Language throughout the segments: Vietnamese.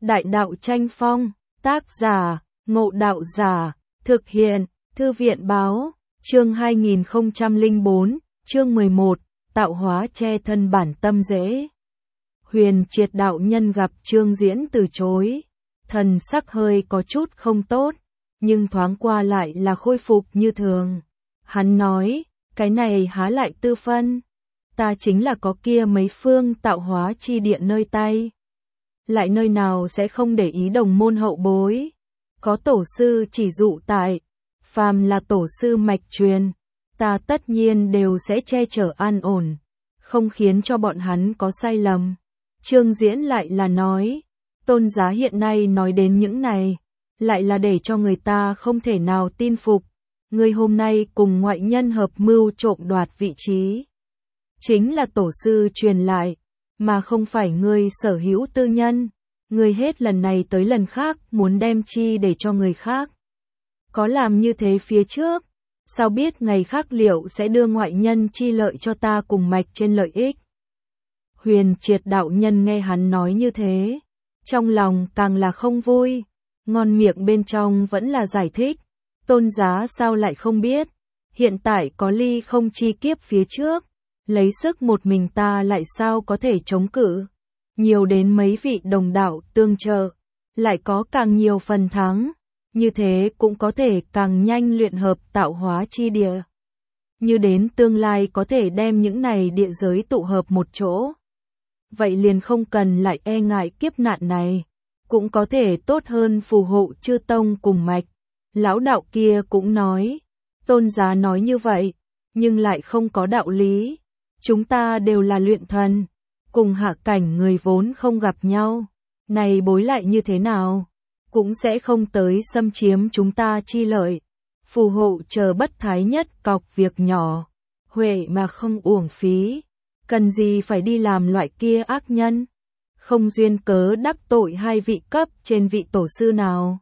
Đại đạo tranh phong, tác giả, Ngộ Đạo Giả, thực hiện, Thư viện báo, chương 2004, chương 11, tạo hóa che thân bản tâm dễ. Huyền Triệt đạo nhân gặp Trương Diễn từ chối, thần sắc hơi có chút không tốt, nhưng thoáng qua lại là khôi phục như thường. Hắn nói, cái này há lại tư phân, ta chính là có kia mấy phương tạo hóa chi địa nơi tay. Lại nơi nào sẽ không để ý đồng môn hậu bối, có tổ sư chỉ dụ tại, phàm là tổ sư mạch truyền, ta tất nhiên đều sẽ che chở an ổn, không khiến cho bọn hắn có sai lầm. Trương Diễn lại là nói, tôn giá hiện nay nói đến những này, lại là để cho người ta không thể nào tin phục. Ngươi hôm nay cùng ngoại nhân hợp mưu trộm đoạt vị trí, chính là tổ sư truyền lại, mà không phải ngươi sở hữu tư nhân. Ngươi hết lần này tới lần khác muốn đem chi để cho người khác. Có làm như thế phía trước, sao biết ngày khác liệu sẽ đưa ngoại nhân chi lợi cho ta cùng mạch trên lợi ích. Huyền Triệt đạo nhân nghe hắn nói như thế, trong lòng càng là không vui, ngon miệng bên trong vẫn là giải thích. Tôn giá sao lại không biết, hiện tại có ly không chi kiếp phía trước, lấy sức một mình ta lại sao có thể chống cự, nhiều đến mấy vị đồng đạo tương trợ, lại có càng nhiều phần thắng, như thế cũng có thể càng nhanh luyện hợp tạo hóa chi địa. Như đến tương lai có thể đem những này địa giới tụ hợp một chỗ. Vậy liền không cần lại e ngại kiếp nạn này, cũng có thể tốt hơn phù hộ chư tông cùng mạch. Lão đạo kia cũng nói, tôn giá nói như vậy, nhưng lại không có đạo lý. Chúng ta đều là luyện thần, cùng hạ cảnh người vốn không gặp nhau, này bối lại như thế nào, cũng sẽ không tới xâm chiếm chúng ta chi lợi. Phù hộ chờ bất thái nhất cọc việc nhỏ, huệ mà không uổng phí, cần gì phải đi làm loại kia ác nhân, không duyên cớ đắc tội hai vị cấp trên vị tổ sư nào.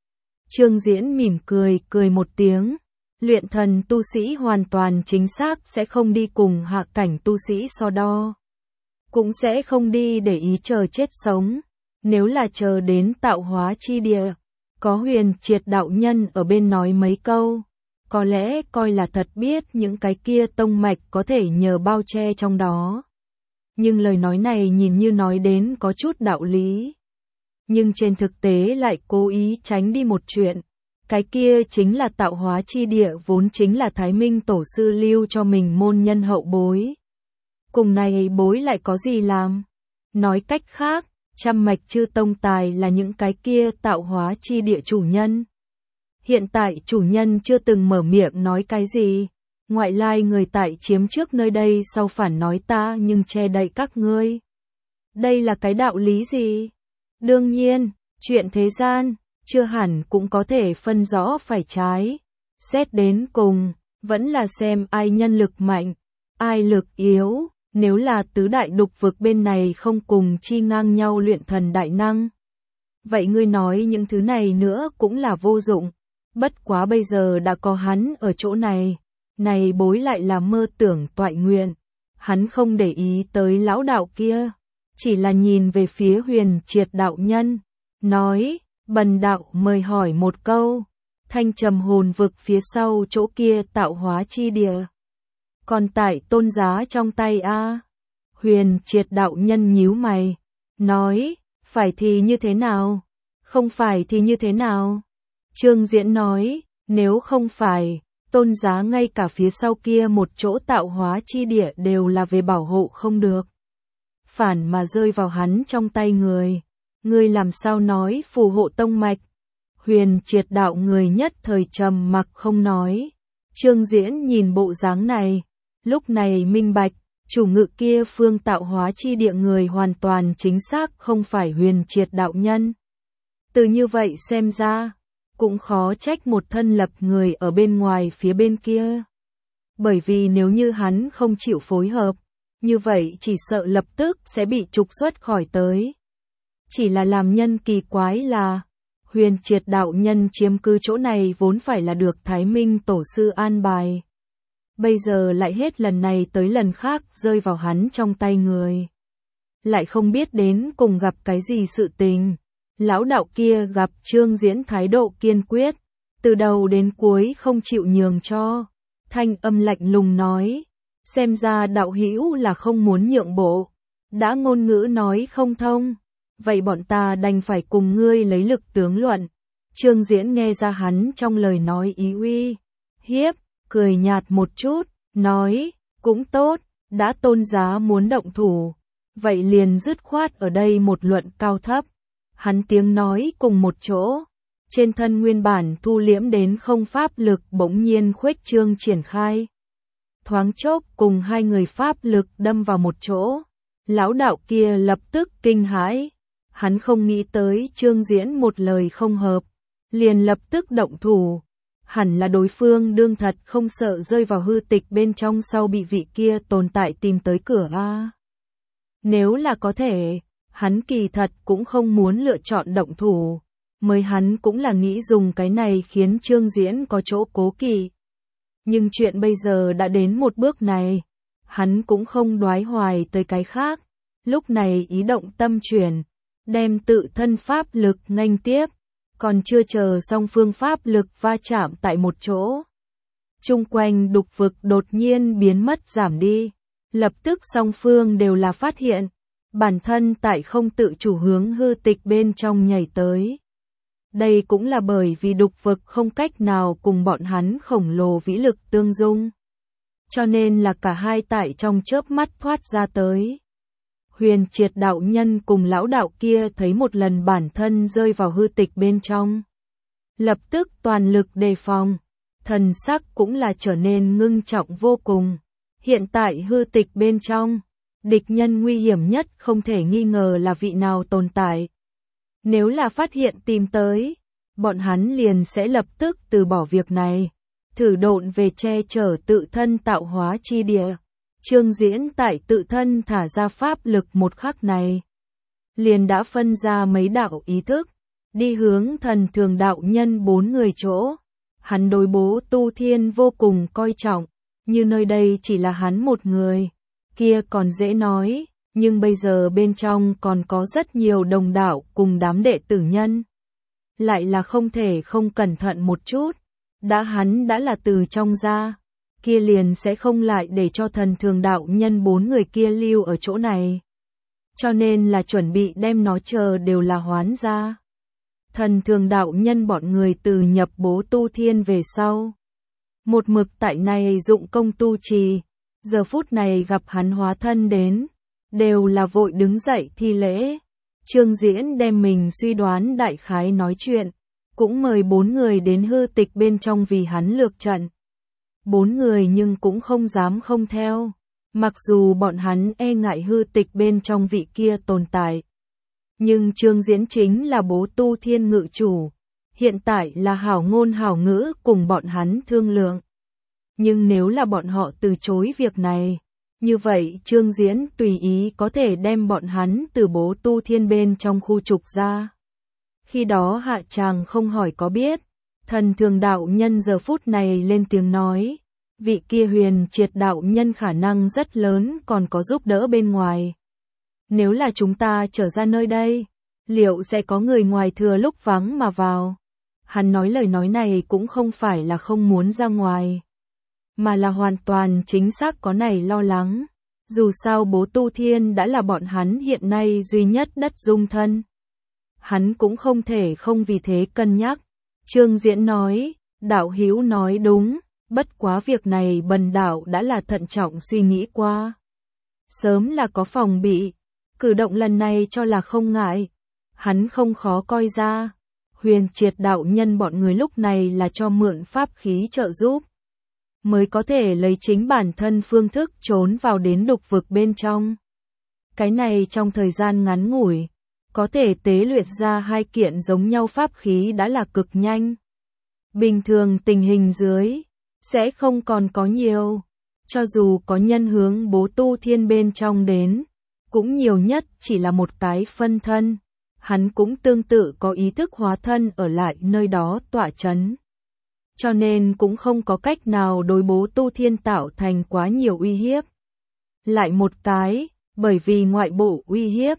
Trương Diễn mỉm cười một tiếng, luyện thần tu sĩ hoàn toàn chính xác sẽ không đi cùng hạ cảnh tu sĩ so đo, cũng sẽ không đi để ý chờ chết sống. Nếu là chờ đến tạo hóa chi địa, có Huyền Triệt đạo nhân ở bên nói mấy câu, có lẽ coi là thật biết những cái kia tông mạch có thể nhờ bao che trong đó. Nhưng lời nói này nhìn như nói đến có chút đạo lý, nhưng trên thực tế lại cố ý tránh đi một chuyện. Cái kia chính là tạo hóa chi địa vốn chính là Thái Minh tổ sư lưu cho mình môn nhân hậu bối. Cùng này bối lại có gì làm? Nói cách khác, trăm mạch chư tông tài là những cái kia tạo hóa chi địa chủ nhân. Hiện tại chủ nhân chưa từng mở miệng nói cái gì. Ngoại lai người tại chiếm trước nơi đây sau phản nói ta nhưng che đậy các ngươi. Đây là cái đạo lý gì? Đương nhiên, chuyện thế gian, chưa hẳn cũng có thể phân rõ phải trái. Xét đến cùng, vẫn là xem ai nhân lực mạnh, ai lực yếu. Nếu là tứ đại đục vực bên này không cùng chi ngang nhau luyện thần đại năng, vậy ngươi nói những thứ này nữa cũng là vô dụng. Bất quá bây giờ đã có hắn ở chỗ này, này bối lại là mơ tưởng toại nguyện. Hắn không để ý tới lão đạo kia, chỉ là nhìn về phía Huyền Triệt đạo nhân, nói, bần đạo mời hỏi một câu, Thanh Trầm hồn vực phía sau chỗ kia tạo hóa chi địa, còn tại tôn giá trong tay a? Huyền Triệt đạo nhân nhíu mày, nói, phải thì như thế nào? Không phải thì như thế nào? Trương Diễn nói, nếu không phải, tôn giá ngay cả phía sau kia một chỗ tạo hóa chi địa đều là về bảo hộ không được. Phản mà rơi vào hắn trong tay người, ngươi làm sao nói phù hộ tông mạch? Huyền Triệt đạo người nhất thời trầm mặc không nói. Trương Diễn nhìn bộ dáng này, lúc này minh bạch, chủ ngự kia phương tạo hóa chi địa người hoàn toàn chính xác không phải Huyền Triệt đạo nhân. Từ như vậy xem ra, cũng khó trách một thân lập người ở bên ngoài phía bên kia. Bởi vì nếu như hắn không chịu phối hợp, như vậy chỉ sợ lập tức sẽ bị trục xuất khỏi tới. Chỉ là làm nhân kỳ quái là, Huyền Triệt đạo nhân chiếm cứ chỗ này vốn phải là được Thái Minh tổ sư an bài. Bây giờ lại hết lần này tới lần khác rơi vào hắn trong tay người. Lại không biết đến cùng gặp cái gì sự tình, Lão đạo kia gặp Trương Diễn thái độ kiên quyết, từ đầu đến cuối không chịu nhường cho. Thanh âm lạnh lùng nói, xem ra đạo hữu là không muốn nhượng bộ, đã ngôn ngữ nói không thông, vậy bọn ta đành phải cùng ngươi lấy lực tướng luận. Trương Diễn nghe ra hắn trong lời nói ý uy hiếp, cười nhạt một chút, nói, cũng tốt, đã tôn giá muốn động thủ, vậy liền dứt khoát ở đây một luận cao thấp. Hắn tiếng nói cùng một chỗ, trên thân nguyên bản thu liễm đến không pháp lực bỗng nhiên khuếch trương triển khai. Thoáng chốc cùng hai người pháp lực đâm vào một chỗ, lão đạo kia lập tức kinh hãi, hắn không nghĩ tới Trương Diễn một lời không hợp, liền lập tức động thủ. Hẳn là đối phương đương thật không sợ rơi vào hư tịch bên trong sau bị vị kia tồn tại tìm tới cửa a. Nếu là có thể, hắn kỳ thật cũng không muốn lựa chọn động thủ, mới hắn cũng là nghĩ dùng cái này khiến Trương Diễn có chỗ cố kỵ. Nhưng chuyện bây giờ đã đến một bước này, hắn cũng không đoái hoài tới cái khác, lúc này ý động tâm chuyển, đem tự thân pháp lực nghênh tiếp, còn chưa chờ xong phương pháp lực va chạm tại một chỗ. Chung quanh đục vực đột nhiên biến mất giảm đi, lập tức song phương đều là phát hiện, bản thân tại không tự chủ hướng hư tịch bên trong nhảy tới. Đây cũng là bởi vì đục vực không cách nào cùng bọn hắn khổng lồ vĩ lực tương dung. Cho nên là cả hai tại trong chớp mắt thoát ra tới. Huyền Triệt đạo nhân cùng lão đạo kia thấy một lần bản thân rơi vào hư tịch bên trong. Lập tức toàn lực đề phòng, thần sắc cũng là trở nên ngưng trọng vô cùng. Hiện tại hư tịch bên trong, địch nhân nguy hiểm nhất không thể nghi ngờ là vị nào tồn tại. Nếu là phát hiện tìm tới, bọn hắn liền sẽ lập tức từ bỏ việc này, thử độn về che chở tự thân tạo hóa chi địa. Trương Diễn tại tự thân thả ra pháp lực một khắc này, liền đã phân ra mấy đạo ý thức, đi hướng thần thường đạo nhân 4 người chỗ. Hắn đối Bố Tu Thiên vô cùng coi trọng, như nơi đây chỉ là hắn một người, kia còn dễ nói, nhưng bây giờ bên trong còn có rất nhiều đồng đạo cùng đám đệ tử nhân. Lại là không thể không cẩn thận một chút, hắn đã là từ trong ra, kia liền sẽ không lại để cho thần thường đạo nhân 4 người kia lưu ở chỗ này. Cho nên là chuẩn bị đem nó chờ đều là hoán ra. Thần thường đạo nhân bọn người từ nhập Bố Tu Thiên về sau, một mực tại này dụng công tu trì, giờ phút này gặp hắn hóa thân đến, đều là vội đứng dậy thi lễ. Trương Diễn đem mình suy đoán đại khái nói chuyện, cũng mời 4 người đến hư tịch bên trong vì hắn lược trận. 4 người nhưng cũng không dám không theo, mặc dù bọn hắn e ngại hư tịch bên trong vị kia tồn tại. Nhưng Trương Diễn chính là Bố Tu Thiên ngự chủ, hiện tại là hảo ngôn hảo ngữ cùng bọn hắn thương lượng. Nhưng nếu là bọn họ từ chối việc này, như vậy Trương Diễn tùy ý có thể đem bọn hắn từ Bố Tu Thiên bên trong khu trục ra. Khi đó hạ tràng không hỏi có biết, thần thường đạo nhân giờ phút này lên tiếng nói, vị kia Huyền Triệt đạo nhân khả năng rất lớn còn có giúp đỡ bên ngoài. Nếu là chúng ta trở ra nơi đây, liệu sẽ có người ngoài thừa lúc vắng mà vào? Hắn nói lời nói này cũng không phải là không muốn ra ngoài, mà là hoàn toàn chính xác có này lo lắng. Dù sao Bố Tu Thiên đã là bọn hắn hiện nay duy nhất đất dung thân. Hắn cũng không thể không vì thế cân nhắc. Trương Diễn nói, đạo hữu nói đúng, bất quá việc này bần đạo đã là thận trọng suy nghĩ qua. Sớm là có phòng bị, cử động lần này cho là không ngại. Hắn không khó coi ra, Huyền Triệt đạo nhân bọn người lúc này là cho mượn pháp khí trợ giúp, mới có thể lấy chính bản thân phương thức trốn vào đến đục vực bên trong. Cái này trong thời gian ngắn ngủi, có thể tế luyện ra 2 kiện giống nhau pháp khí đã là cực nhanh. Bình thường tình hình dưới, sẽ không còn có nhiều. Cho dù có nhân hướng Bố Tu Thiên bên trong đến, cũng nhiều nhất chỉ là một cái phân thân. Hắn cũng tương tự có ý thức hóa thân ở lại nơi đó tọa chấn. Cho nên cũng không có cách nào đối Bố Tu Thiên tạo thành quá nhiều uy hiếp. Lại một cái, bởi vì ngoại bộ uy hiếp,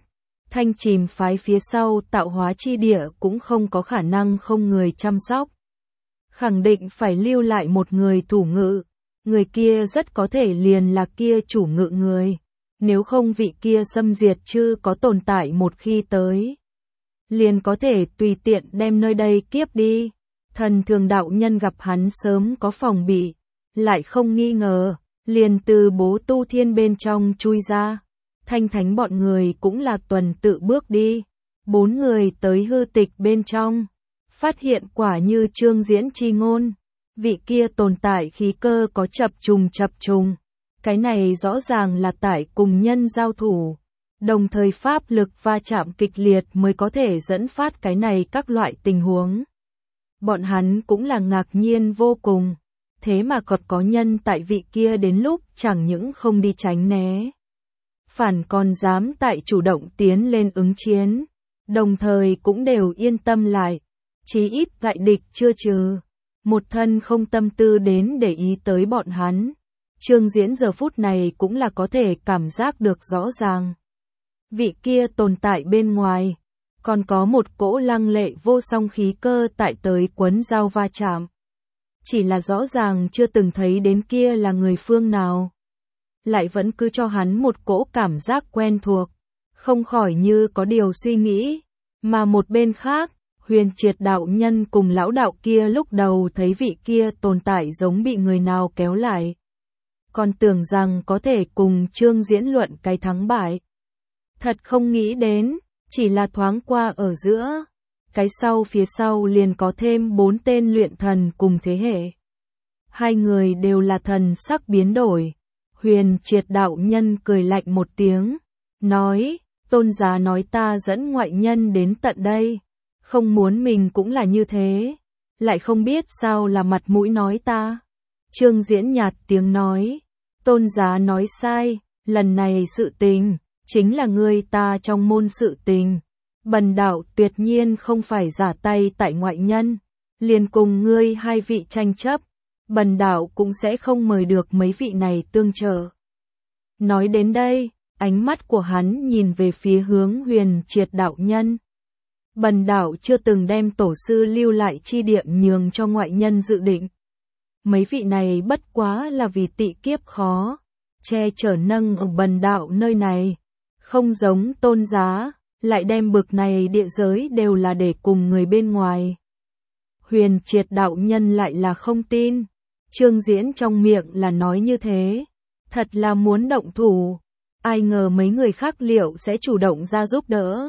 Thanh Trìm phái phía sau tạo hóa chi địa cũng không có khả năng không người chăm sóc. Khẳng định phải lưu lại một người thủ ngự, người kia rất có thể liền là kia chủ ngự người. Nếu không vị kia xâm diệt chư có tồn tại một khi tới, liền có thể tùy tiện đem nơi đây kiếp đi. Thần Thường đạo nhân gặp hắn sớm có phòng bị, lại không nghi ngờ, liền từ bố tu thiên bên trong chui ra. Thanh Thánh bọn người cũng là tuần tự bước đi. 4 người tới hư tịch bên trong, phát hiện quả như Trương Diễn chi ngôn, vị kia tồn tại khí cơ có chập trùng. Cái này rõ ràng là tại cùng nhân giao thủ, đồng thời pháp lực va chạm kịch liệt mới có thể dẫn phát cái này các loại tình huống. Bọn hắn cũng là ngạc nhiên vô cùng, thế mà còn có nhân tại vị kia đến lúc chẳng những không đi tránh né, phản còn dám tại chủ động tiến lên ứng chiến, đồng thời cũng đều yên tâm lại, chí ít đại địch chưa trừ, một thân không tâm tư đến để ý tới bọn hắn. Trương Diễn giờ phút này cũng là có thể cảm giác được rõ ràng. Vị kia tồn tại bên ngoài, còn có một cỗ lăng lệ vô song khí cơ tại tới quấn giao va chạm. Chỉ là rõ ràng chưa từng thấy đến kia là người phương nào. Lại vẫn cứ cho hắn một cỗ cảm giác quen thuộc, không khỏi như có điều suy nghĩ. Mà một bên khác, Huyền Triệt đạo nhân cùng lão đạo kia lúc đầu thấy vị kia tồn tại giống bị người nào kéo lại, còn tưởng rằng có thể cùng Trương Diễn luận cái thắng bại. Thật không nghĩ đến, chỉ là thoáng qua ở giữa, cái sau phía sau liền có thêm 4 tên luyện thần cùng thế hệ. 2 người đều là thần sắc biến đổi. Huyền Triệt đạo nhân cười lạnh một tiếng, nói, tôn giá nói ta dẫn ngoại nhân đến tận đây, không muốn mình cũng là như thế, lại không biết sao là mặt mũi nói ta. Trương Diễn nhạt tiếng nói, tôn giá nói sai, lần này sự tình, chính là ngươi ta trong môn sự tình. Bần đạo tuyệt nhiên không phải giả tay tại ngoại nhân, liền cùng ngươi 2 vị tranh chấp, bần đạo cũng sẽ không mời được mấy vị này tương trợ. Nói đến đây, ánh mắt của hắn nhìn về phía hướng Huyền Triệt đạo nhân. Bần đạo chưa từng đem tổ sư lưu lại chi địa nhường cho ngoại nhân dự định. Mấy vị này bất quá là vì tị kiếp khó, che chở nâng ở bần đạo nơi này, không giống tôn giá, lại đem bực này địa giới đều là để cùng người bên ngoài. Huyền Triệt đạo nhân lại là không tin, Trương Diễn trong miệng là nói như thế, thật là muốn động thủ, ai ngờ mấy người khác liệu sẽ chủ động ra giúp đỡ.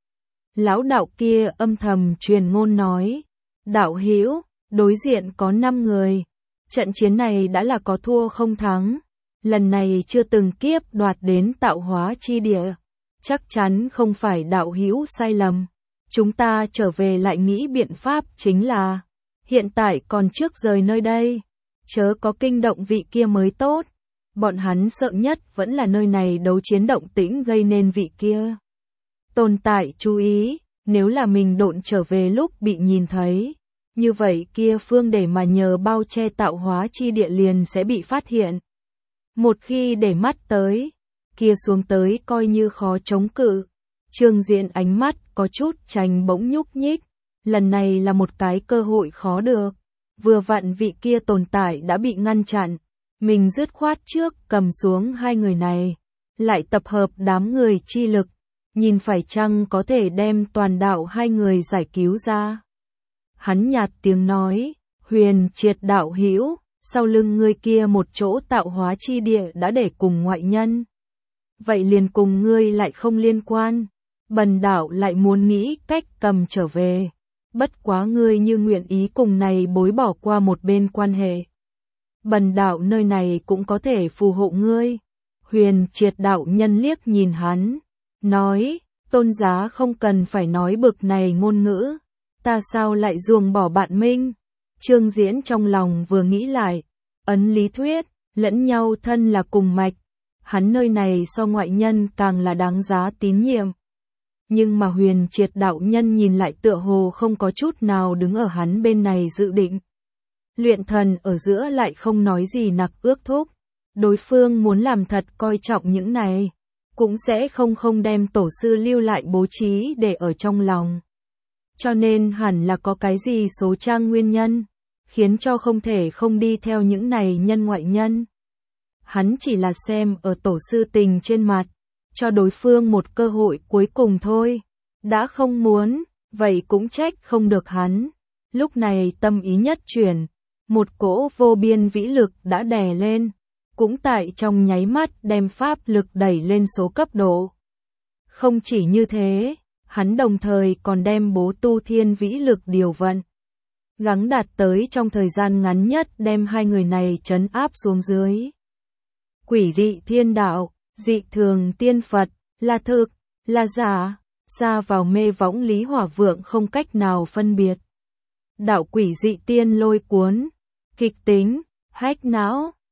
Lão đạo kia âm thầm truyền ngôn nói, đạo hữu, đối diện có 5 người, trận chiến này đã là có thua không thắng, lần này chưa từng kiếp đoạt đến tạo hóa chi địa, chắc chắn không phải đạo hữu sai lầm. Chúng ta trở về lại nghĩ biện pháp chính là, hiện tại còn trước rời nơi đây, chớ có kinh động vị kia mới tốt. Bọn hắn sợ nhất vẫn là nơi này đấu chiến động tĩnh gây nên vị kia tồn tại chú ý, nếu là mình độn trở về lúc bị nhìn thấy, như vậy kia phương để mà nhờ bao che tạo hóa chi địa liền sẽ bị phát hiện. Một khi để mắt tới, kia xuống tới coi như khó chống cự. Trương Diễn ánh mắt có chút chành bỗng nhúc nhích, lần này là một cái cơ hội khó được. Vừa vặn vị kia tồn tại đã bị ngăn chặn, mình dứt khoát trước cầm xuống 2 người này, lại tập hợp đám người chi lực, nhìn phải chăng có thể đem toàn đạo 2 người giải cứu ra. Hắn nhạt tiếng nói, Huyền Triệt đạo hữu, sau lưng ngươi kia một chỗ tạo hóa chi địa đã để cùng ngoại nhân. Vậy liền cùng ngươi lại không liên quan, bần đạo lại muốn nghĩ cách cầm trở về. Bất quá ngươi như nguyện ý cùng này bối bỏ qua một bên quan hệ, bần đạo nơi này cũng có thể phù hộ ngươi. Huyền Triệt đạo nhân liếc nhìn hắn, nói, tôn giá không cần phải nói bực này ngôn ngữ, ta sao lại ruồng bỏ bạn minh. Trương Diễn trong lòng vừa nghĩ lại, ấn lý thuyết, lẫn nhau thân là cùng mạch, hắn nơi này so ngoại nhân càng là đáng giá tín nhiệm. Nhưng mà Huyền Triệt đạo nhân nhìn lại tựa hồ không có chút nào đứng ở hắn bên này dự định. Luyện thần ở giữa lại không nói gì nặc ước thúc, đối phương muốn làm thật coi trọng những này, cũng sẽ không đem tổ sư lưu lại bố trí để ở trong lòng. Cho nên hẳn là có cái gì số trang nguyên nhân, khiến cho không thể không đi theo những này nhân ngoại nhân. Hắn chỉ là xem ở tổ sư tình trên mặt, cho đối phương một cơ hội cuối cùng thôi. Đã không muốn, vậy cũng trách không được hắn. Lúc này tâm ý nhất chuyển, một cỗ vô biên vĩ lực đã đè lên, cũng tại trong nháy mắt đem pháp lực đẩy lên số cấp độ. Không chỉ như thế, hắn đồng thời còn đem bố tu thiên vĩ lực điều vận, gắng đạt tới trong thời gian ngắn nhất đem hai người này trấn áp xuống dưới. Quỷ dị thiên đạo, dị thường tiên Phật, là thực, là giả, xa vào mê võng Lý Hỏa Vượng không cách nào phân biệt. Đạo quỷ dị tiên lôi cuốn, kịch tính, hách não,